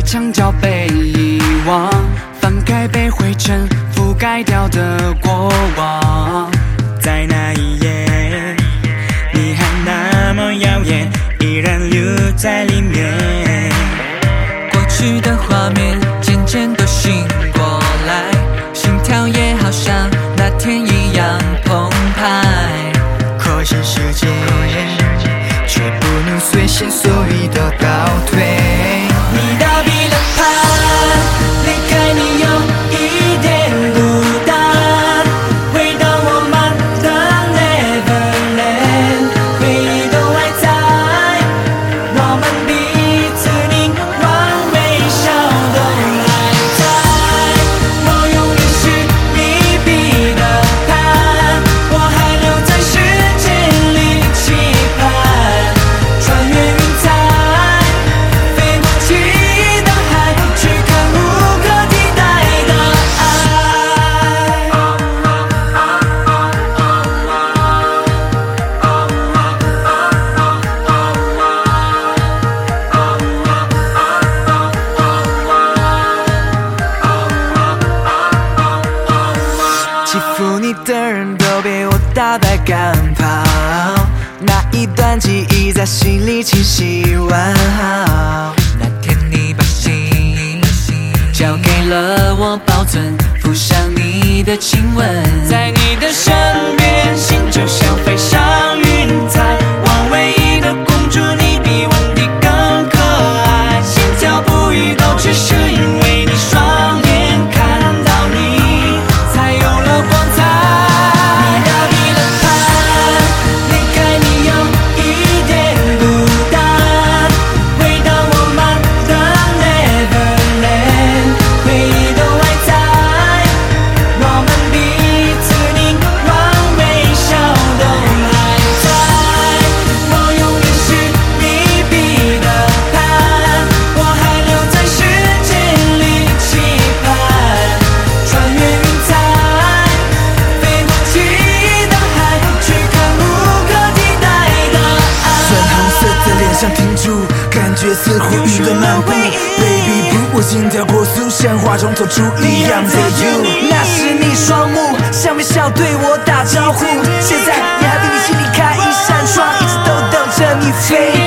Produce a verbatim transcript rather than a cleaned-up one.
墙角被遗忘，翻开被灰尘覆盖掉的过往。在那一夜，你还那么耀眼，依然留在里面。 过去的画面渐渐都醒过来，心跳也好像那天一样澎湃。 可惜世界却不能随心所欲的倒退。 你逃避了怕，离开你有一点孤单，回到我们的 Neverland， 回忆都还在，我们彼此凝望，微笑都还在。我永远是你避的盼，我还留在世界里期盼，穿越云彩，飞过记忆的海，去看无可替代的爱。 欺负你的人都被我打败赶跑，那一段记忆在心里清晰完好。 那天你把心交给了我保存，附上你的亲吻，在你的身边，心就像飞上云彩。望唯一的公主，你比温迪更可爱，心跳不已都只是因为你双眼看到你，才有了光彩。你逃避了盼，离开你有一点孤单，回到我们的 Neverland， 回忆都还在，我们彼此凝望，微笑都还在。我永远是你避的盼，我还留在世界里期盼，穿越云彩，飞过记忆的海，去看无可替代的爱。 粉红色的脸上停住，感觉似乎云端漫步。Baby blue， 我心跳过速，像画中透出一样的 you。那时你双目像微笑对我打招呼，现在你还比你心里开一扇窗，一直都等着你飞。